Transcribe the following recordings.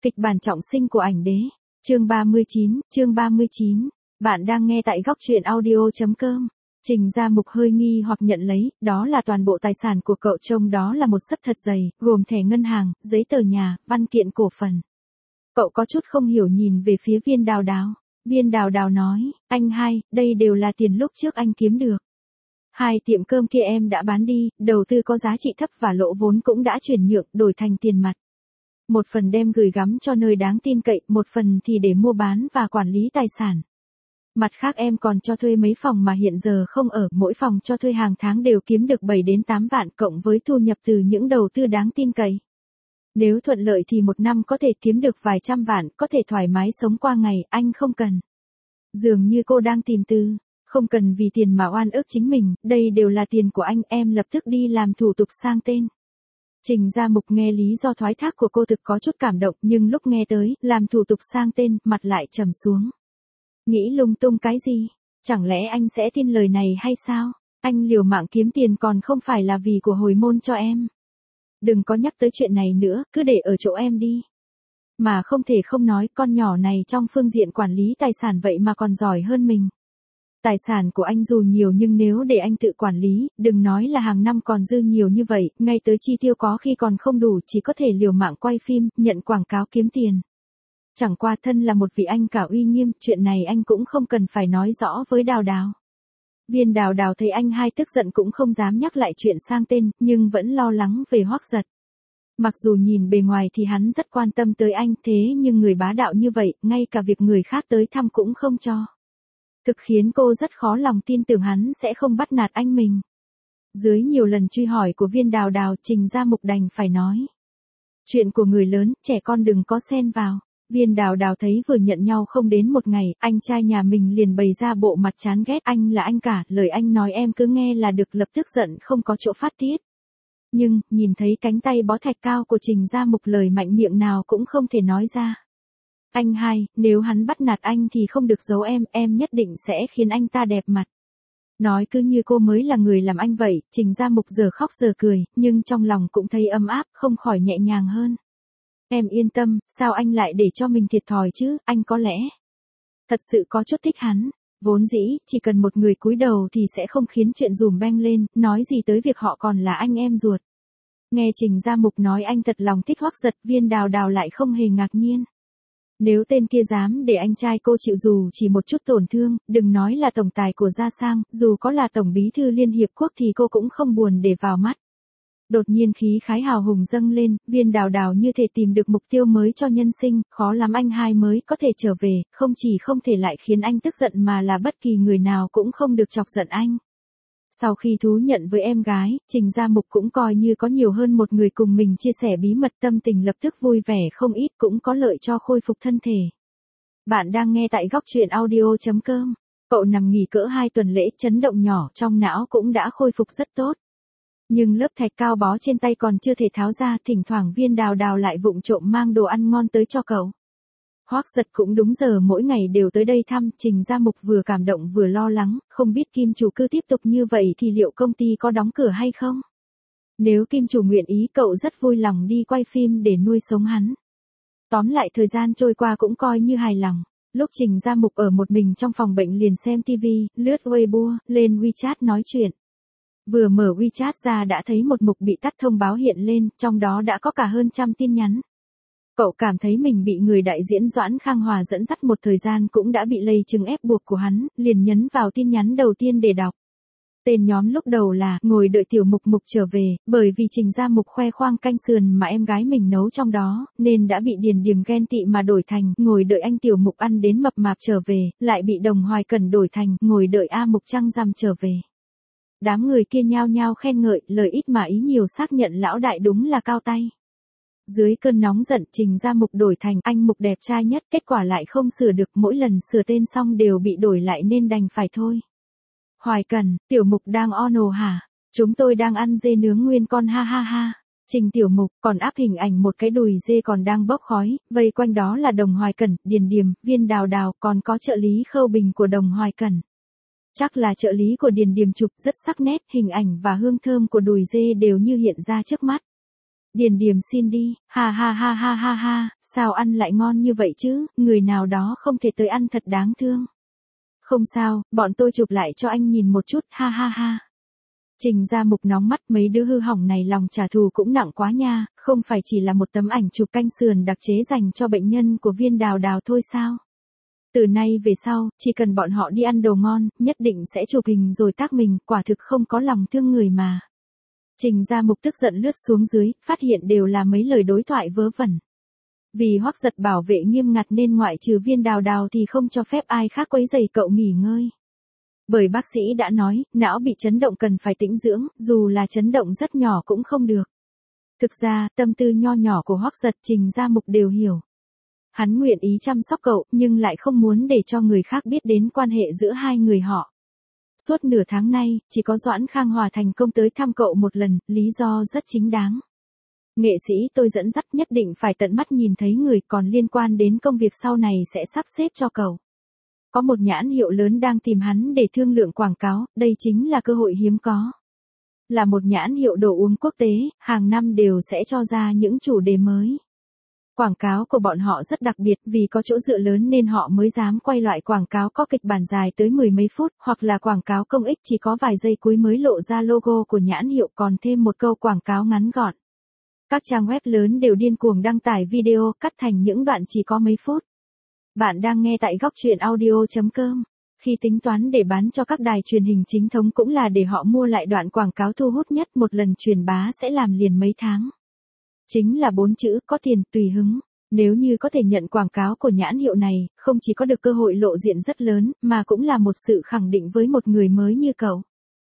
Kịch bản trọng sinh của ảnh đế. Chương 39. Bạn đang nghe tại góc truyện audio.com. Trình Gia Mục hơi nghi hoặc nhận lấy, đó là toàn bộ tài sản của cậu, trông đó là một xấp thật dày, gồm thẻ ngân hàng, giấy tờ nhà, văn kiện cổ phần. Cậu có chút không hiểu nhìn về phía Viên Đào Đào. Viên Đào Đào nói, anh hai, đây đều là tiền lúc trước anh kiếm được. 2 tiệm cơm kia em đã bán đi, đầu tư có giá trị thấp và lỗ vốn cũng đã chuyển nhượng, đổi thành tiền mặt. Một phần đem gửi gắm cho nơi đáng tin cậy, một phần thì để mua bán và quản lý tài sản. Mặt khác em còn cho thuê mấy phòng mà hiện giờ không ở, mỗi phòng cho thuê hàng tháng đều kiếm được 7 đến 8 vạn cộng với thu nhập từ những đầu tư đáng tin cậy. Nếu thuận lợi thì một năm có thể kiếm được vài trăm vạn, có thể thoải mái sống qua ngày, anh không cần. Dường như cô đang tìm từ, không cần vì tiền mà oan ức chính mình, đây đều là tiền của anh, em lập tức đi làm thủ tục sang tên. Trình Gia Mục nghe lý do thoái thác của cô thực có chút cảm động, nhưng lúc nghe tới, làm thủ tục sang tên, mặt lại trầm xuống. Nghĩ lung tung cái gì? Chẳng lẽ anh sẽ tin lời này hay sao? Anh liều mạng kiếm tiền còn không phải là vì của hồi môn cho em. Đừng có nhắc tới chuyện này nữa, cứ để ở chỗ em đi. Mà không thể không nói, con nhỏ này trong phương diện quản lý tài sản vậy mà còn giỏi hơn mình. Tài sản của anh dù nhiều nhưng nếu để anh tự quản lý, đừng nói là hàng năm còn dư nhiều như vậy, ngay tới chi tiêu có khi còn không đủ, chỉ có thể liều mạng quay phim, nhận quảng cáo kiếm tiền. Chẳng qua thân là một vị anh cả uy nghiêm, chuyện này anh cũng không cần phải nói rõ với Đào Đào. Viên Đào Đào thấy anh hai tức giận cũng không dám nhắc lại chuyện sang tên, nhưng vẫn lo lắng về Hoắc Giật. Mặc dù nhìn bề ngoài thì hắn rất quan tâm tới anh, thế nhưng người bá đạo như vậy, ngay cả việc người khác tới thăm cũng không cho. Thực khiến cô rất khó lòng tin tưởng hắn sẽ không bắt nạt anh mình. Dưới nhiều lần truy hỏi của Viên Đào Đào, Trình Gia Mục đành phải nói. Chuyện của người lớn, trẻ con đừng có xen vào. Viên Đào Đào thấy vừa nhận nhau không đến một ngày, anh trai nhà mình liền bày ra bộ mặt chán ghét, anh là anh cả, lời anh nói em cứ nghe là được, lập tức giận không có chỗ phát tiết. Nhưng, nhìn thấy cánh tay bó thạch cao của Trình Gia Mục, lời mạnh miệng nào cũng không thể nói ra. Anh hai, nếu hắn bắt nạt anh thì không được giấu em nhất định sẽ khiến anh ta đẹp mặt. Nói cứ như cô mới là người làm anh vậy, Trình Gia Mục giờ khóc giờ cười, nhưng trong lòng cũng thấy ấm áp, không khỏi nhẹ nhàng hơn. Em yên tâm, sao anh lại để cho mình thiệt thòi chứ, anh có lẽ thật sự có chút thích hắn. Vốn dĩ, chỉ cần một người cúi đầu thì sẽ không khiến chuyện dùm beng lên, nói gì tới việc họ còn là anh em ruột. Nghe Trình Gia Mục nói anh thật lòng thích Hoắc Giật, Viên Đào Đào lại không hề ngạc nhiên. Nếu tên kia dám để anh trai cô chịu dù chỉ một chút tổn thương, đừng nói là tổng tài của Gia Sang, dù có là tổng bí thư Liên Hiệp Quốc thì cô cũng không buồn để vào mắt. Đột nhiên khí khái hào hùng dâng lên, Viên Đào Đào như thể tìm được mục tiêu mới cho nhân sinh, khó lắm anh hai mới có thể trở về, không chỉ không thể lại khiến anh tức giận mà là bất kỳ người nào cũng không được chọc giận anh. Sau khi thú nhận với em gái, Trình Gia Mục cũng coi như có nhiều hơn một người cùng mình chia sẻ bí mật, tâm tình lập tức vui vẻ không ít, cũng có lợi cho khôi phục thân thể. Bạn đang nghe tại góc truyện audio.com. Cậu nằm nghỉ cỡ 2 tuần lễ, chấn động nhỏ trong não cũng đã khôi phục rất tốt. Nhưng lớp thạch cao bó trên tay còn chưa thể tháo ra, thỉnh thoảng Viên Đào Đào lại vụng trộm mang đồ ăn ngon tới cho cậu. Hoắc Giật cũng đúng giờ mỗi ngày đều tới đây thăm, Trình Gia Mục vừa cảm động vừa lo lắng, không biết Kim chủ cứ tiếp tục như vậy thì liệu công ty có đóng cửa hay không? Nếu Kim chủ nguyện ý cậu rất vui lòng đi quay phim để nuôi sống hắn. Tóm lại thời gian trôi qua cũng coi như hài lòng. Lúc Trình Gia Mục ở một mình trong phòng bệnh liền xem TV, lướt Weibo, lên WeChat nói chuyện. Vừa mở WeChat ra đã thấy một mục bị tắt thông báo hiện lên, trong đó đã có cả hơn 100 tin nhắn. Cậu cảm thấy mình bị người đại diễn Doãn Khang Hòa dẫn dắt một thời gian cũng đã bị lây chứng ép buộc của hắn, liền nhấn vào tin nhắn đầu tiên để đọc. Tên nhóm lúc đầu là ngồi đợi tiểu mục mục trở về, bởi vì Trình Gia Mục khoe khoang canh sườn mà em gái mình nấu trong đó, nên đã bị Điền Điềm ghen tị mà đổi thành ngồi đợi anh tiểu mục ăn đến mập mạp trở về, lại bị Đồng Hoài Cẩn đổi thành ngồi đợi A Mục trăng rằm trở về. Đám người kia nhao nhao khen ngợi, lời ít mà ý nhiều, xác nhận lão đại đúng là cao tay. Dưới cơn nóng giận, Trình Gia Mục đổi thành anh Mục đẹp trai nhất, kết quả lại không sửa được, mỗi lần sửa tên xong đều bị đổi lại nên đành phải thôi. Hoài Cẩn, tiểu Mục đang ono hả? Chúng tôi đang ăn dê nướng nguyên con ha ha ha. Trình tiểu Mục còn áp hình ảnh một cái đùi dê còn đang bốc khói, vây quanh đó là Đồng Hoài Cẩn, Điền Điềm, Viên Đào Đào, còn có trợ lý Khâu Bình của Đồng Hoài Cẩn. Chắc là trợ lý của Điền Điềm chụp rất sắc nét, hình ảnh và hương thơm của đùi dê đều như hiện ra trước mắt. Điền Điềm xin đi, ha ha ha ha ha ha, sao ăn lại ngon như vậy chứ, người nào đó không thể tới ăn thật đáng thương. Không sao, bọn tôi chụp lại cho anh nhìn một chút, ha ha ha. Trình Gia Mục nóng mắt, mấy đứa hư hỏng này lòng trả thù cũng nặng quá nha, không phải chỉ là một tấm ảnh chụp canh sườn đặc chế dành cho bệnh nhân của Viên Đào Đào thôi sao? Từ nay về sau, chỉ cần bọn họ đi ăn đồ ngon, nhất định sẽ chụp hình rồi tác mình, quả thực không có lòng thương người mà. Trình Gia Mục tức giận lướt xuống dưới, phát hiện đều là mấy lời đối thoại vớ vẩn. Vì Hoắc Giật bảo vệ nghiêm ngặt nên ngoại trừ Viên Đào Đào thì không cho phép ai khác quấy rầy cậu nghỉ ngơi. Bởi bác sĩ đã nói, não bị chấn động cần phải tĩnh dưỡng, dù là chấn động rất nhỏ cũng không được. Thực ra, tâm tư nho nhỏ của Hoắc Giật Trình Gia Mục đều hiểu. Hắn nguyện ý chăm sóc cậu, nhưng lại không muốn để cho người khác biết đến quan hệ giữa hai người họ. Suốt nửa tháng nay, chỉ có Doãn Khang Hòa thành công tới thăm cậu một lần, lý do rất chính đáng. Nghệ sĩ tôi dẫn dắt nhất định phải tận mắt nhìn thấy người, còn liên quan đến công việc sau này sẽ sắp xếp cho cậu. Có một nhãn hiệu lớn đang tìm hắn để thương lượng quảng cáo, đây chính là cơ hội hiếm có. Là một nhãn hiệu đồ uống quốc tế, hàng năm đều sẽ cho ra những chủ đề mới. Quảng cáo của bọn họ rất đặc biệt, vì có chỗ dựa lớn nên họ mới dám quay loại quảng cáo có kịch bản dài tới mười mấy phút, hoặc là quảng cáo công ích chỉ có vài giây cuối mới lộ ra logo của nhãn hiệu còn thêm một câu quảng cáo ngắn gọn. Các trang web lớn đều điên cuồng đăng tải video cắt thành những đoạn chỉ có mấy phút. Bạn đang nghe tại góc truyện audio.com. Khi tính toán để bán cho các đài truyền hình chính thống cũng là để họ mua lại đoạn quảng cáo thu hút nhất, một lần truyền bá sẽ làm liền mấy tháng. Chính là 4 chữ, có tiền, tùy hứng. Nếu như có thể nhận quảng cáo của nhãn hiệu này, không chỉ có được cơ hội lộ diện rất lớn, mà cũng là một sự khẳng định với một người mới như cậu.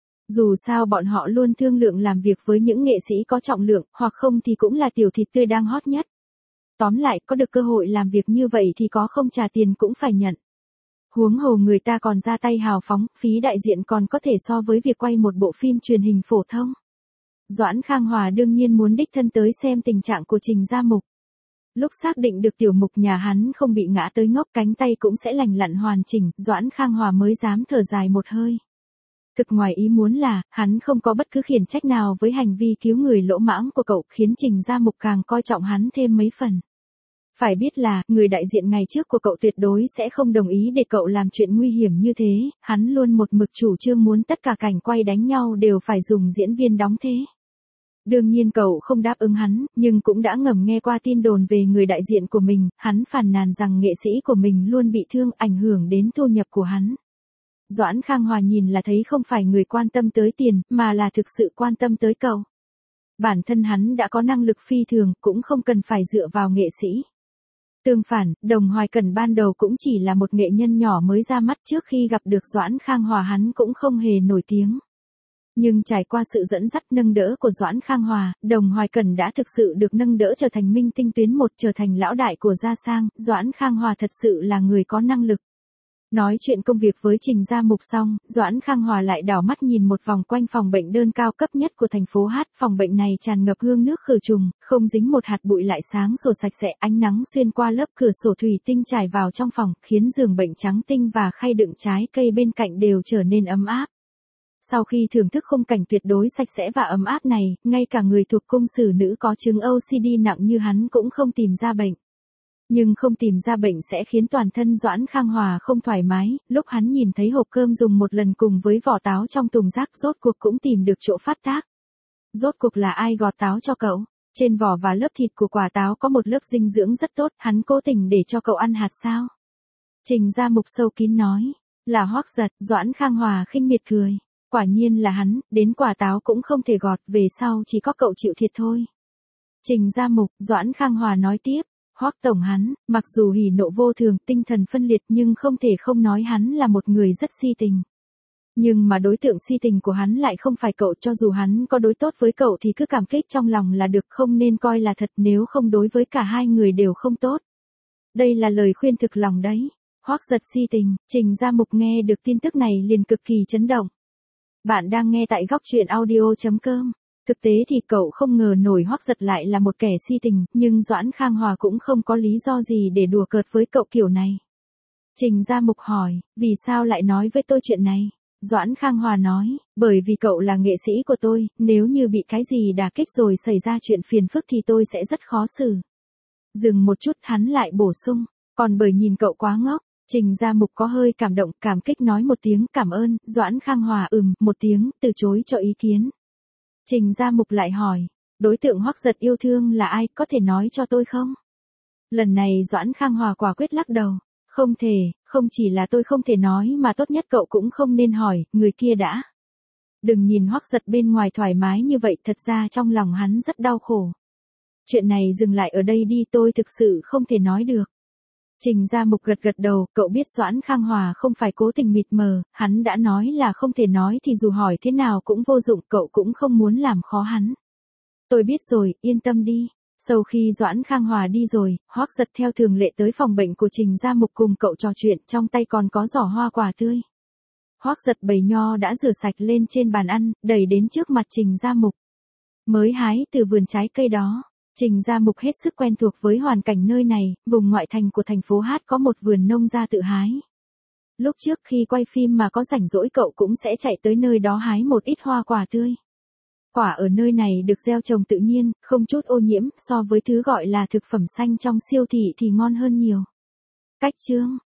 Dù sao bọn họ luôn thương lượng làm việc với những nghệ sĩ có trọng lượng, hoặc không thì cũng là tiểu thịt tươi đang hot nhất. Tóm lại, có được cơ hội làm việc như vậy thì có không trả tiền cũng phải nhận. Huống hồ người ta còn ra tay hào phóng, phí đại diện còn có thể so với việc quay một bộ phim truyền hình phổ thông. Doãn Khang Hòa đương nhiên muốn đích thân tới xem tình trạng của Trình Gia Mục. Lúc xác định được tiểu mục nhà hắn không bị ngã tới ngốc, cánh tay cũng sẽ lành lặn hoàn chỉnh, Doãn Khang Hòa mới dám thở dài một hơi. Thực ngoài ý muốn là, hắn không có bất cứ khiển trách nào với hành vi cứu người lỗ mãng của cậu, khiến Trình Gia Mục càng coi trọng hắn thêm mấy phần. Phải biết là, người đại diện ngày trước của cậu tuyệt đối sẽ không đồng ý để cậu làm chuyện nguy hiểm như thế, hắn luôn một mực chủ trương muốn tất cả cảnh quay đánh nhau đều phải dùng diễn viên đóng thế. Đương nhiên cậu không đáp ứng hắn, nhưng cũng đã ngầm nghe qua tin đồn về người đại diện của mình, hắn phàn nàn rằng nghệ sĩ của mình luôn bị thương, ảnh hưởng đến thu nhập của hắn. Doãn Khang Hòa nhìn là thấy không phải người quan tâm tới tiền, mà là thực sự quan tâm tới cậu. Bản thân hắn đã có năng lực phi thường, cũng không cần phải dựa vào nghệ sĩ. Tương phản, Đồng Hoài Cẩn ban đầu cũng chỉ là một nghệ nhân nhỏ mới ra mắt, trước khi gặp được Doãn Khang Hòa hắn cũng không hề nổi tiếng. Nhưng trải qua sự dẫn dắt nâng đỡ của Doãn Khang Hòa, Đồng Hoài Cẩn đã thực sự được nâng đỡ trở thành minh tinh tuyến một, trở thành lão đại của Gia Sang. Doãn Khang Hòa thật sự là người có năng lực. Nói chuyện công việc với Trình Gia Mục xong, Doãn Khang Hòa lại đảo mắt nhìn một vòng quanh phòng bệnh đơn cao cấp nhất của thành phố Hát. Phòng bệnh này tràn ngập hương nước khử trùng, không dính một hạt bụi, lại sáng sủa sạch sẽ, ánh nắng xuyên qua lớp cửa sổ thủy tinh trải vào trong phòng, khiến giường bệnh trắng tinh và khay đựng trái cây bên cạnh đều trở nên ấm áp. Sau khi thưởng thức khung cảnh tuyệt đối sạch sẽ và ấm áp này, ngay cả người thuộc cung xử nữ có chứng OCD nặng như hắn cũng không tìm ra bệnh. Nhưng không tìm ra bệnh sẽ khiến toàn thân Doãn Khang Hòa không thoải mái, lúc hắn nhìn thấy hộp cơm dùng một lần cùng với vỏ táo trong thùng rác, rốt cuộc cũng tìm được chỗ phát tác. Rốt cuộc là ai gọt táo cho cậu? Trên vỏ và lớp thịt của quả táo có một lớp dinh dưỡng rất tốt, hắn cố tình để cho cậu ăn hạt sao? Trình Gia Mục sâu kín nói, là Hoắc Giật. Doãn Khang Hòa khinh miệt cười. Quả nhiên là hắn, đến quả táo cũng không thể gọt, về sau chỉ có cậu chịu thiệt thôi. Trình Gia Mục, Doãn Khang Hòa nói tiếp, Hoắc tổng hắn, mặc dù hỉ nộ vô thường, tinh thần phân liệt, nhưng không thể không nói hắn là một người rất si tình. Nhưng mà đối tượng si tình của hắn lại không phải cậu, cho dù hắn có đối tốt với cậu thì cứ cảm kích trong lòng là được, không nên coi là thật, nếu không đối với cả hai người đều không tốt. Đây là lời khuyên thực lòng đấy. Hoắc Giật si tình. Trình Gia Mục nghe được tin tức này liền cực kỳ chấn động. Bạn đang nghe tại góc truyện audio.com. Thực tế thì cậu không ngờ nổi Hoắc Giật lại là một kẻ si tình, nhưng Doãn Khang Hòa cũng không có lý do gì để đùa cợt với cậu kiểu này. Trình Gia Mục hỏi, vì sao lại nói với tôi chuyện này? Doãn Khang Hòa nói, bởi vì cậu là nghệ sĩ của tôi, nếu như bị cái gì đả kích rồi xảy ra chuyện phiền phức thì tôi sẽ rất khó xử. Dừng một chút hắn lại bổ sung, còn bởi nhìn cậu quá ngốc. Trình Gia Mục có hơi cảm động, cảm kích nói một tiếng cảm ơn, Doãn Khang Hòa một tiếng, từ chối cho ý kiến. Trình Gia Mục lại hỏi, đối tượng Hoắc Giật yêu thương là ai, có thể nói cho tôi không? Lần này Doãn Khang Hòa quả quyết lắc đầu, không thể, không chỉ là tôi không thể nói mà tốt nhất cậu cũng không nên hỏi, người kia đã. Đừng nhìn Hoắc Giật bên ngoài thoải mái như vậy, thật ra trong lòng hắn rất đau khổ. Chuyện này dừng lại ở đây đi, tôi thực sự không thể nói được. Trình Gia Mục gật gật đầu, cậu biết Doãn Khang Hòa không phải cố tình mịt mờ, hắn đã nói là không thể nói thì dù hỏi thế nào cũng vô dụng, cậu cũng không muốn làm khó hắn. Tôi biết rồi, yên tâm đi. Sau khi Doãn Khang Hòa đi rồi, Hoắc Giật theo thường lệ tới phòng bệnh của Trình Gia Mục cùng cậu trò chuyện, trong tay còn có giỏ hoa quả tươi. Hoắc Giật bày nho đã rửa sạch lên trên bàn ăn, đẩy đến trước mặt Trình Gia Mục. Mới hái từ vườn trái cây đó. Trình Gia Mục hết sức quen thuộc với hoàn cảnh nơi này, vùng ngoại thành của thành phố Hát có một vườn nông gia tự hái. Lúc trước khi quay phim mà có rảnh rỗi cậu cũng sẽ chạy tới nơi đó hái một ít hoa quả tươi. Quả ở nơi này được gieo trồng tự nhiên, không chút ô nhiễm, so với thứ gọi là thực phẩm xanh trong siêu thị thì ngon hơn nhiều. Cách chương